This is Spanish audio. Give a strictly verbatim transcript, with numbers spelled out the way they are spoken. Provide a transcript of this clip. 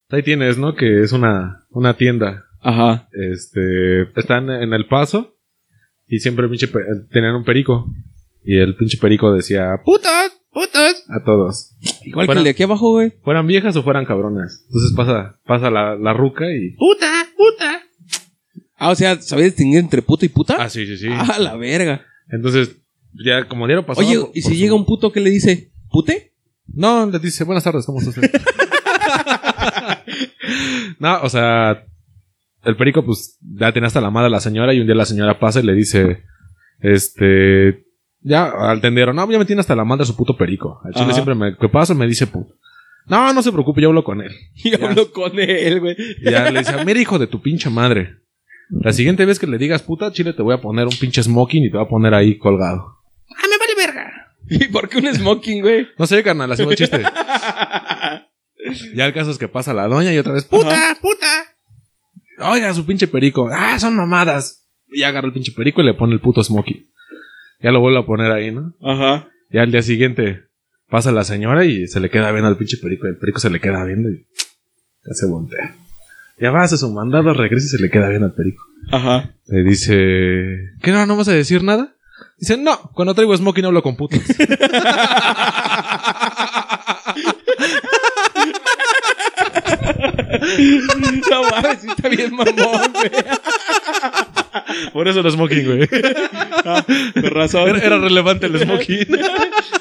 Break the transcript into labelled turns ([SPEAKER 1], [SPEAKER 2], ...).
[SPEAKER 1] Ahí tienes, ¿no? Que es una, una tienda.
[SPEAKER 2] Ajá.
[SPEAKER 1] Este, están en El Paso y siempre el pinche pe- tenían un perico. Y el pinche perico decía, putas, putas, a todos.
[SPEAKER 2] Igual
[SPEAKER 1] Fueran-
[SPEAKER 2] que el de aquí abajo, güey.
[SPEAKER 1] Fueran viejas o fueran cabronas. Entonces pasa, pasa la, la ruca y, puta, puta.
[SPEAKER 2] Ah, o sea, ¿sabía distinguir entre puto y puta?
[SPEAKER 1] Ah, sí, sí, sí.
[SPEAKER 2] Ah, la verga.
[SPEAKER 1] Entonces, ya como dieron pasado.
[SPEAKER 2] Oye, ¿y si llega un puto que le dice pute?
[SPEAKER 1] No, le dice, buenas tardes, ¿cómo está usted? No, o sea, el perico, pues, ya tenía hasta la madre a la señora y un día la señora pasa y le dice, este, ya, al tendero, no, ya me tiene hasta la madre su puto perico. Al chile
[SPEAKER 2] Ajá.
[SPEAKER 1] siempre me, que pasa me dice puto. No, no se preocupe, yo hablo con él.
[SPEAKER 2] Y hablo con él, güey.
[SPEAKER 1] Y ya le dice, mira, hijo de tu pinche madre. La siguiente vez que le digas puta, chile, te voy a poner un pinche smoking y te voy a poner ahí colgado.
[SPEAKER 2] ¡Ah, me vale verga! ¿Y por qué un smoking, güey?
[SPEAKER 1] No sé, carnal, hacemos el chiste. Ya el caso es que pasa la doña y otra vez, puta,
[SPEAKER 2] Ajá.
[SPEAKER 1] puta. Oiga, su pinche perico. Ah, son mamadas. Y ya agarra el pinche perico y le pone el puto smoking. Ya lo vuelve a poner ahí, ¿no?
[SPEAKER 2] Ajá.
[SPEAKER 1] Ya al día siguiente pasa la señora y se le queda viendo al pinche perico. Y el perico se le queda viendo y ya se voltea. Ya va, hace su mandado, regresa y se le queda viendo al perico.
[SPEAKER 2] Ajá.
[SPEAKER 1] Le dice, ¿qué no, no vas a decir nada? Dice, no, cuando traigo smoking hablo con putos.
[SPEAKER 2] No mames, sí está bien mamón, güey.
[SPEAKER 1] Por eso el smoking, güey.
[SPEAKER 2] Ah, con razón.
[SPEAKER 1] Era, era relevante el smoking.